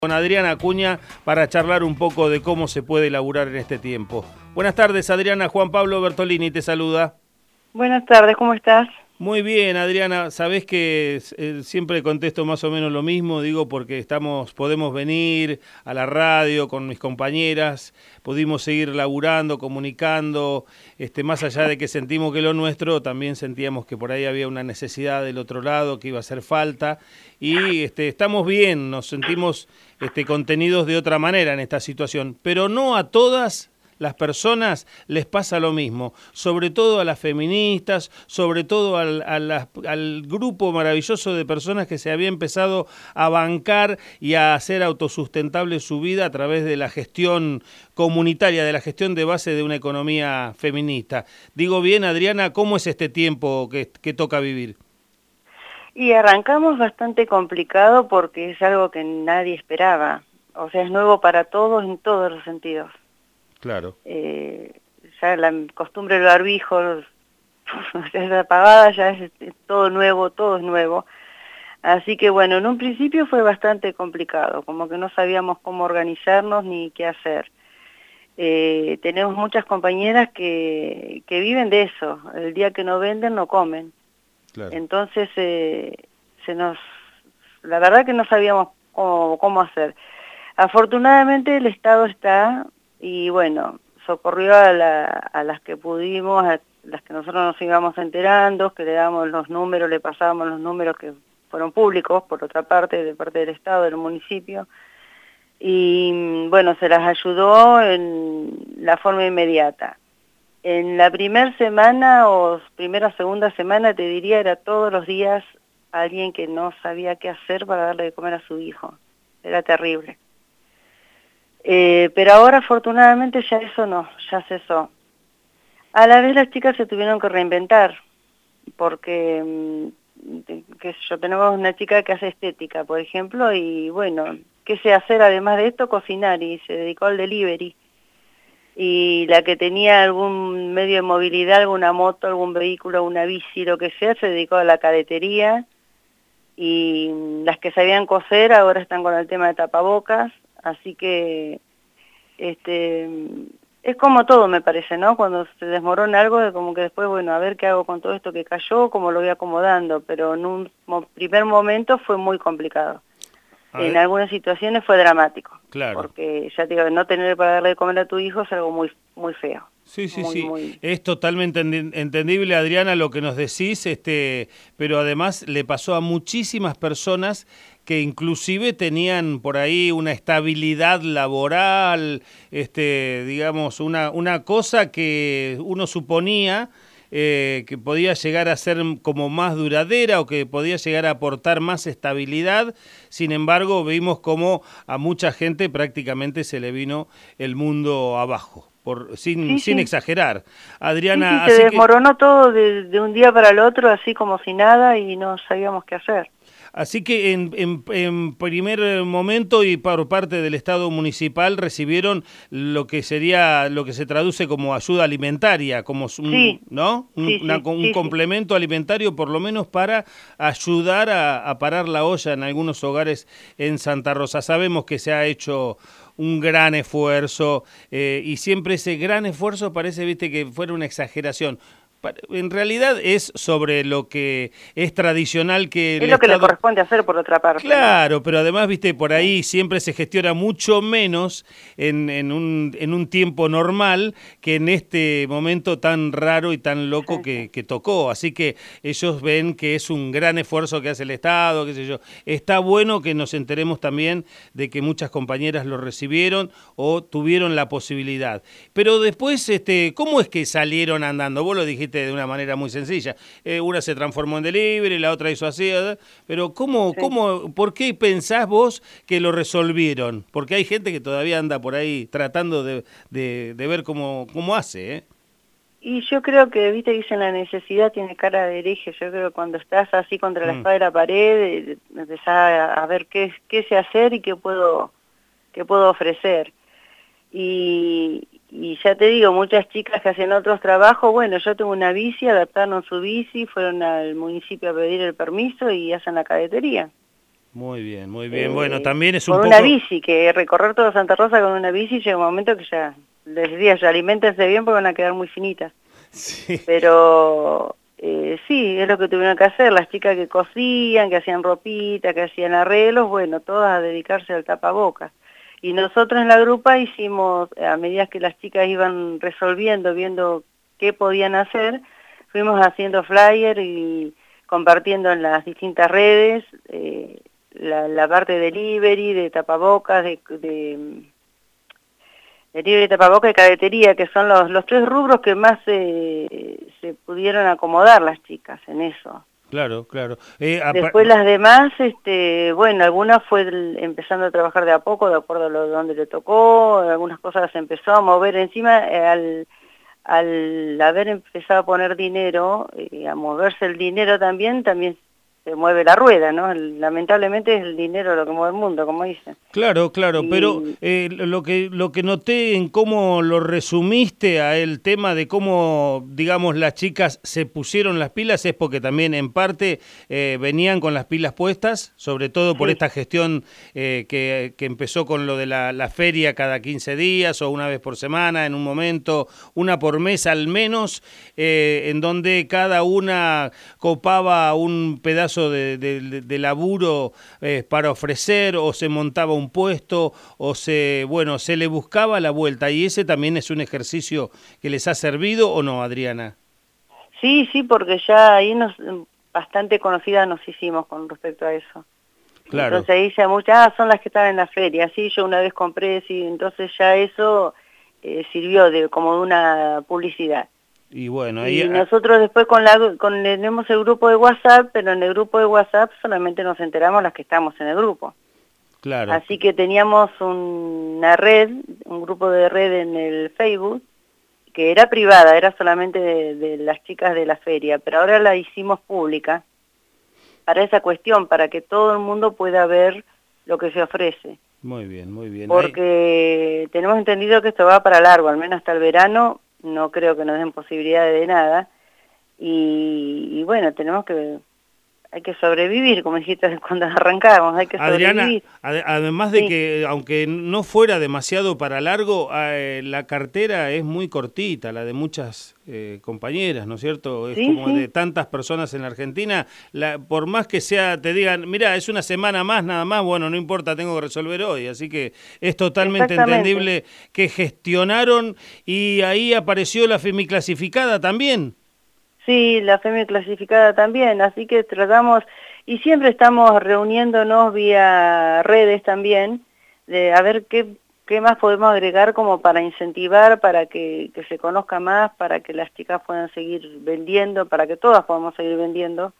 Con Adriana Acuña para charlar un poco de cómo se puede laburar en este tiempo. Buenas tardes, Adriana. Juan Pablo Bertolini te saluda. Buenas tardes, ¿cómo estás? Muy bien, Adriana. Sabés que siempre contesto más o menos lo mismo, digo, porque podemos venir a la radio con mis compañeras, pudimos seguir laburando, comunicando, más allá de que sentimos que lo nuestro, también sentíamos que por ahí había una necesidad del otro lado, que iba a hacer falta, y estamos bien, nos sentimos contenidos de otra manera en esta situación, pero no a todas las personas les pasa lo mismo, sobre todo a las feministas, sobre todo al grupo maravilloso de personas que se había empezado a bancar y a hacer autosustentable su vida a través de la gestión comunitaria, de la gestión de base de una economía feminista. Digo bien, Adriana, ¿cómo es este tiempo que toca vivir? Y arrancamos bastante complicado porque es algo que nadie esperaba, o sea, es nuevo para todos en todos los sentidos. Claro. Ya la costumbre del barbijo ya es apagada, ya es todo nuevo, todo es nuevo. Así que bueno, en un principio fue bastante complicado, como que no sabíamos cómo organizarnos ni qué hacer. Tenemos muchas compañeras que viven de eso, el día que no venden no comen. Claro. Entonces la verdad que no sabíamos cómo hacer. Afortunadamente el Estado está y bueno, socorrió a las que pudimos, a las que nosotros nos íbamos enterando, que le damos los números, le pasábamos los números que fueron públicos, por otra parte, de parte del Estado, del municipio, y bueno, se las ayudó en la forma inmediata. En la primera semana o segunda semana, te diría, era todos los días alguien que no sabía qué hacer para darle de comer a su hijo. Era terrible. Pero ahora afortunadamente ya eso no, ya cesó. A la vez las chicas se tuvieron que reinventar, porque qué sé yo, tenemos una chica que hace estética, por ejemplo, y bueno, ¿qué sé hacer además de esto? Cocinar, y se dedicó al delivery. Y la que tenía algún medio de movilidad, alguna moto, algún vehículo, una bici, lo que sea, se dedicó a la caretería. Y las que sabían coser ahora están con el tema de tapabocas. Así que es como todo, me parece, ¿no? Cuando se desmorona algo, es como que después, bueno, a ver qué hago con todo esto que cayó, cómo lo voy acomodando, pero en un primer momento fue muy complicado. En algunas situaciones fue dramático, claro, porque ya te digo, no tener para darle de comer a tu hijo es algo muy, muy feo. Sí. Es totalmente entendible, Adriana, lo que nos decís, pero además le pasó a muchísimas personas que inclusive tenían por ahí una estabilidad laboral, digamos, una cosa que uno suponía que podía llegar a ser como más duradera o que podía llegar a aportar más estabilidad. Sin embargo, vimos como a mucha gente prácticamente se le vino el mundo abajo. Sin exagerar. Adriana, se desmoronó todo de un día para el otro, así como si nada, y no sabíamos qué hacer. Así que en primer momento y por parte del Estado municipal recibieron lo que se traduce como ayuda alimentaria, como un complemento alimentario por lo menos para ayudar a parar la olla en algunos hogares en Santa Rosa. Sabemos que se ha hecho un gran esfuerzo y siempre ese gran esfuerzo parece, viste, que fuera una exageración. En realidad es sobre lo que es tradicional que es lo que le corresponde hacer por otra parte. Claro, ¿no? Pero además, viste, por ahí siempre se gestiona mucho menos en un tiempo normal que en este momento tan raro y tan loco que tocó. Así que ellos ven que es un gran esfuerzo que hace el Estado, qué sé yo. Está bueno que nos enteremos también de que muchas compañeras lo recibieron o tuvieron la posibilidad. Pero después, ¿cómo es que salieron andando? Vos lo dijiste de una manera muy sencilla. Una se transformó en delivery, la otra hizo así, pero ¿por qué pensás vos que lo resolvieron? Porque hay gente que todavía anda por ahí tratando de ver cómo hace, ¿eh? Y yo creo que, viste, dicen la necesidad tiene cara de hereje. Yo creo que cuando estás así contra la espada de la pared, empezás a ver qué sé hacer y qué puedo ofrecer. Y ya te digo, muchas chicas que hacen otros trabajos, bueno, yo tengo una bici, adaptaron su bici, fueron al municipio a pedir el permiso y hacen la cadetería. Muy bien, muy bien. Bueno, también es un con poco... una bici, que recorrer toda Santa Rosa con una bici llega un momento que ya les decía, ya aliméntense bien porque van a quedar muy finitas. Sí. Pero sí, es lo que tuvieron que hacer, las chicas que cosían, que hacían ropita, que hacían arreglos, bueno, todas a dedicarse al tapabocas. Y nosotros en la grupa hicimos, a medida que las chicas iban resolviendo, viendo qué podían hacer, fuimos haciendo flyer y compartiendo en las distintas redes, la parte de delivery, de tapabocas, de delivery de tapabocas y cadetería, que son los tres rubros que más se pudieron acomodar las chicas en eso. Claro, claro. Después las demás, bueno, algunas fue empezando a trabajar de a poco, de acuerdo a donde le tocó, algunas cosas se empezó a mover encima, al haber empezado a poner dinero, a moverse el dinero también se mueve la rueda, ¿no? Lamentablemente es el dinero lo que mueve el mundo, como dicen. Claro, claro, Y... pero lo que noté en cómo lo resumiste a el tema de cómo, digamos, las chicas se pusieron las pilas es porque también en parte venían con las pilas puestas, sobre todo por esta gestión que empezó con lo de la feria cada 15 días o una vez por semana, en un momento, una por mes al menos, en donde cada una copaba un pedazo de laburo para ofrecer o se montaba un puesto o se le buscaba la vuelta, y ese también es un ejercicio que les ha servido, ¿o no, Adriana? Sí, sí, porque ya ahí bastante conocidas nos hicimos con respecto a eso. Claro. Entonces ahí ya muchas, son las que estaban en la feria, sí, yo una vez compré, sí, entonces ya eso sirvió como de una publicidad. Y bueno, ahí... Y nosotros después tenemos el grupo de WhatsApp, pero en el grupo de WhatsApp solamente nos enteramos las que estamos en el grupo. Claro. Así que teníamos una red, un grupo de red en el Facebook, que era privada, era solamente de las chicas de la feria, pero ahora la hicimos pública para esa cuestión, para que todo el mundo pueda ver lo que se ofrece. Muy bien, muy bien. Porque tenemos entendido que esto va para largo, al menos hasta el verano, no creo que nos den posibilidades de nada, y bueno, hay que sobrevivir, como dijiste cuando arrancábamos, hay que sobrevivir. Adriana, además de que, aunque no fuera demasiado para largo, la cartera es muy cortita, la de muchas compañeras, ¿no es cierto? Es como de tantas personas en la Argentina, por más que te digan, mira, es una semana más, nada más, bueno, no importa, tengo que resolver hoy, así que es totalmente entendible que gestionaron, y ahí apareció la femiclasificada también. Sí, la FEMI clasificada también, así que tratamos, y siempre estamos reuniéndonos vía redes también, de a ver qué más podemos agregar como para incentivar, para que se conozca más, para que las chicas puedan seguir vendiendo, para que todas podamos seguir vendiendo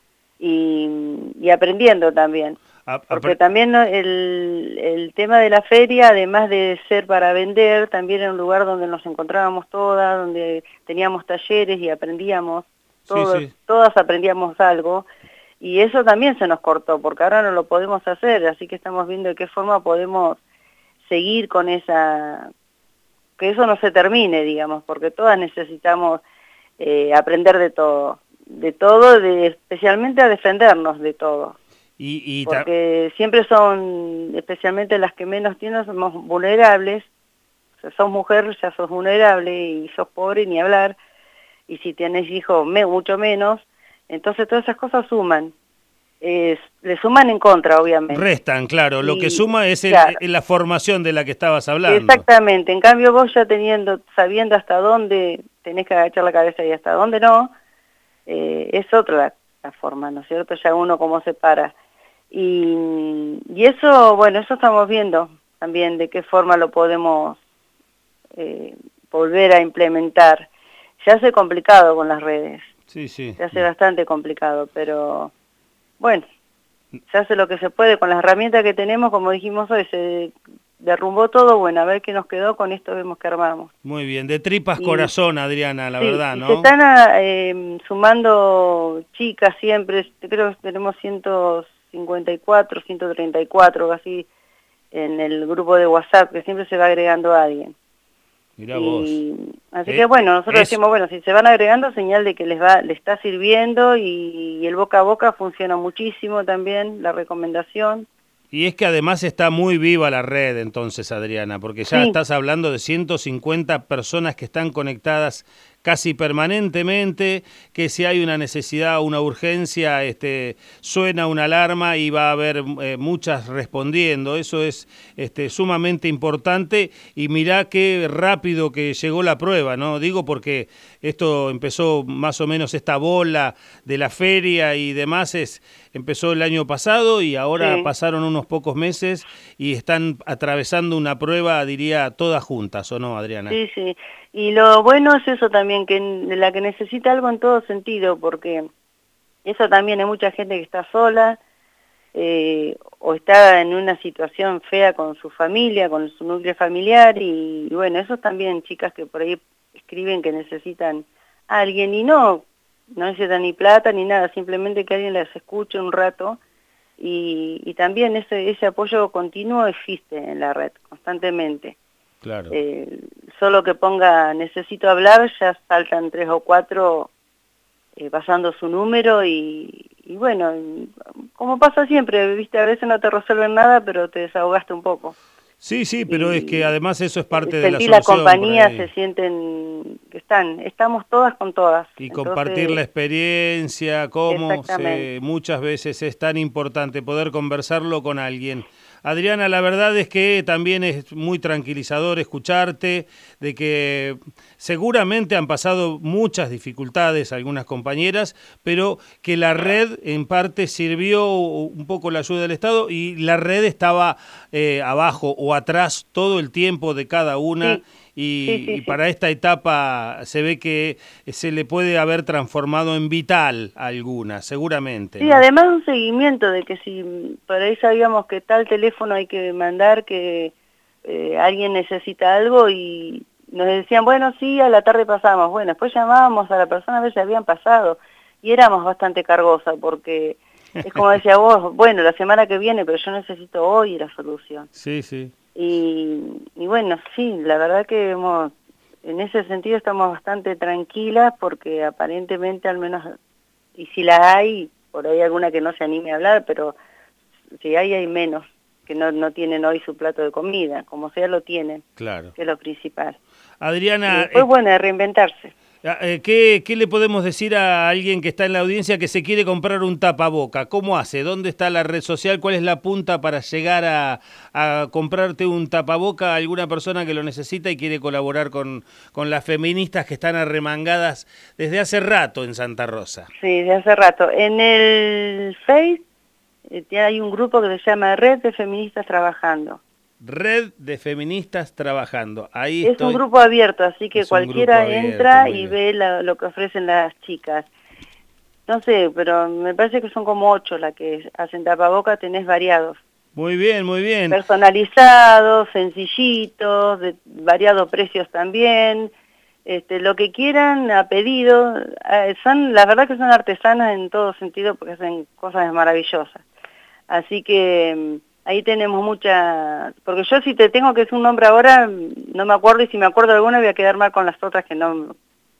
y aprendiendo también. Porque también el tema de la feria, además de ser para vender, también era un lugar donde nos encontrábamos todas, donde teníamos talleres y aprendíamos, todas aprendíamos algo, y eso también se nos cortó, porque ahora no lo podemos hacer, así que estamos viendo de qué forma podemos seguir con que eso no se termine, digamos, porque todas necesitamos aprender de todo, especialmente a defendernos de todo. Porque siempre son, especialmente las que menos tienen, somos vulnerables. O sea, sos mujer, ya sos vulnerable, y sos pobre, ni hablar. Y si tienes hijos, mucho menos. Entonces todas esas cosas suman. Le suman en contra, obviamente. Restan, claro. Lo que suma es la formación de la que estabas hablando. Exactamente. En cambio, vos ya sabiendo hasta dónde tenés que agachar la cabeza y hasta dónde no, es otra la forma, ¿no es cierto? Ya uno cómo se para. Y eso, bueno, eso estamos viendo también, de qué forma lo podemos volver a implementar. Se hace complicado con las redes, se hace bastante complicado, pero bueno, se hace lo que se puede con las herramientas que tenemos, como dijimos hoy, se derrumbó todo, bueno, a ver qué nos quedó, con esto vemos que armamos. Muy bien, de tripas corazón, Adriana, la verdad, ¿no? Se están sumando chicas siempre, creo que tenemos 154, 134, así, en el grupo de WhatsApp, que siempre se va agregando a alguien. Mirá vos. Así que bueno, nosotros decimos, bueno, si se van agregando, señal de que les está sirviendo y el boca a boca funciona muchísimo también, la recomendación. Y es que además está muy viva la red entonces, Adriana, porque ya estás hablando de 150 personas que están conectadas casi permanentemente, que si hay una necesidad o una urgencia, suena una alarma y va a haber muchas respondiendo. Eso es sumamente importante y mirá qué rápido que llegó la prueba, ¿no? Digo porque esto empezó más o menos, esta bola de la feria y demás empezó el año pasado y ahora pasaron unos pocos meses y están atravesando una prueba, diría, todas juntas, ¿o no, Adriana? Sí, sí. Y lo bueno es eso también, que la que necesita algo en todo sentido, porque eso también hay mucha gente que está sola o está en una situación fea con su familia, con su núcleo familiar, y bueno, esos también chicas que por ahí escriben que necesitan a alguien y no necesitan ni plata ni nada, simplemente que alguien las escuche un rato y también ese apoyo continuo existe en la red, constantemente. Claro. Solo que ponga necesito hablar, ya saltan 3 o 4 pasando su número y bueno, como pasa siempre, viste, a veces no te resuelven nada, pero te desahogaste un poco. Sí, sí, pero es que además eso es parte de la solución. La compañía, se sienten que estamos todas con todas. Y compartir la experiencia, cómo muchas veces es tan importante poder conversarlo con alguien. Adriana, la verdad es que también es muy tranquilizador escucharte, de que seguramente han pasado muchas dificultades algunas compañeras, pero que la red en parte sirvió un poco la ayuda del Estado y la red estaba abajo o atrás todo el tiempo de cada una. Sí. Y para esta etapa se ve que se le puede haber transformado en vital a alguna, seguramente. Sí, ¿no? Además un seguimiento de que si por ahí sabíamos que tal teléfono hay que mandar, que alguien necesita algo y nos decían, bueno, sí, a la tarde pasamos. Bueno, después llamábamos a la persona a ver si habían pasado y éramos bastante cargosa porque es como decía vos, bueno, la semana que viene, pero yo necesito hoy la solución. Sí, sí. Y bueno, sí, la verdad que en ese sentido estamos bastante tranquilas porque aparentemente al menos, y si la hay, por ahí alguna que no se anime a hablar, pero si hay menos que no tienen hoy su plato de comida, como sea lo tienen, claro, que es lo principal. Adriana, y después bueno, de reinventarse. ¿Qué le podemos decir a alguien que está en la audiencia que se quiere comprar un tapaboca? ¿Cómo hace? ¿Dónde está la red social? ¿Cuál es la punta para llegar a comprarte un tapaboca? ¿Alguna persona que lo necesita y quiere colaborar con las feministas que están arremangadas desde hace rato en Santa Rosa? Sí, desde hace rato. En el Face hay un grupo que se llama Red de Feministas Trabajando. Red de Feministas Trabajando. Ahí es un grupo abierto, así que cualquiera entra y ve lo que ofrecen las chicas. No sé, pero me parece que son como 8 las que hacen tapaboca, tenés variados. Muy bien, muy bien. Personalizados, sencillitos, de variados precios también. Lo que quieran a pedido. La verdad que son artesanas en todo sentido porque hacen cosas maravillosas. Así que ahí tenemos mucha, porque yo si te tengo que decir un nombre ahora, no me acuerdo, y si me acuerdo de alguna voy a quedar mal con las otras que no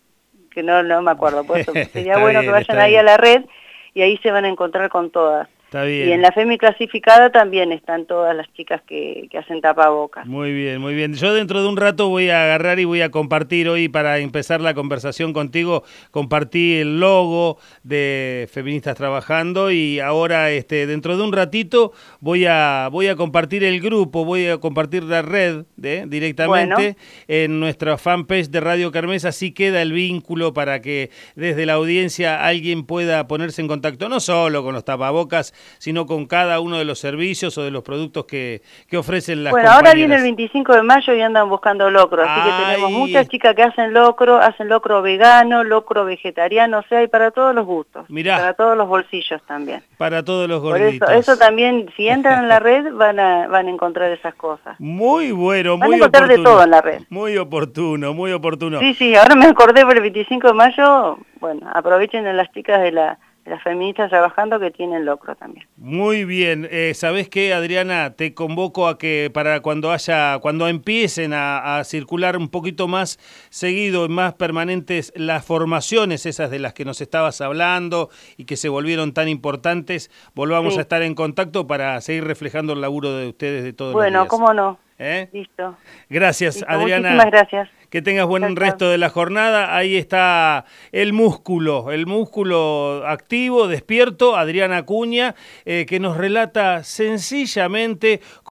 me acuerdo. Por eso sería bueno que vayan ahí a la red y ahí se van a encontrar con todas. Está bien. Y en la FEMI clasificada también están todas las chicas que hacen tapabocas. Muy bien, muy bien. Yo dentro de un rato voy a agarrar y voy a compartir hoy, para empezar la conversación contigo, compartí el logo de Feministas Trabajando y ahora dentro de un ratito voy a compartir el grupo, voy a compartir la red directamente en nuestra fanpage de Radio Kermés, así queda el vínculo para que desde la audiencia alguien pueda ponerse en contacto, no solo con los tapabocas, sino con cada uno de los servicios o de los productos que ofrecen las compañeras. Ahora viene el 25 de mayo y andan buscando locro, así que tenemos muchas chicas que hacen locro vegano, locro vegetariano, o sea, hay para todos los gustos, para todos los bolsillos también. Para todos los gorditos. Por eso también, si entran en la red, van a encontrar esas cosas. Muy bueno, muy oportuno. Van a encontrar de todo en la red. Muy oportuno, muy oportuno. Sí, ahora me acordé por el 25 de mayo, bueno, aprovechen a las chicas de la las feministas trabajando que tienen locro también. Muy bien. ¿Sabés qué, Adriana? Te convoco a que para cuando empiecen a circular un poquito más seguido y más permanentes las formaciones esas de las que nos estabas hablando y que se volvieron tan importantes, volvamos a estar en contacto para seguir reflejando el laburo de ustedes de todos los días. Bueno, cómo no. Listo. Gracias, Listo. Adriana. Muchísimas gracias. Que tengas buen resto de la jornada. Ahí está el músculo activo, despierto, Adriana Acuña, que nos relata sencillamente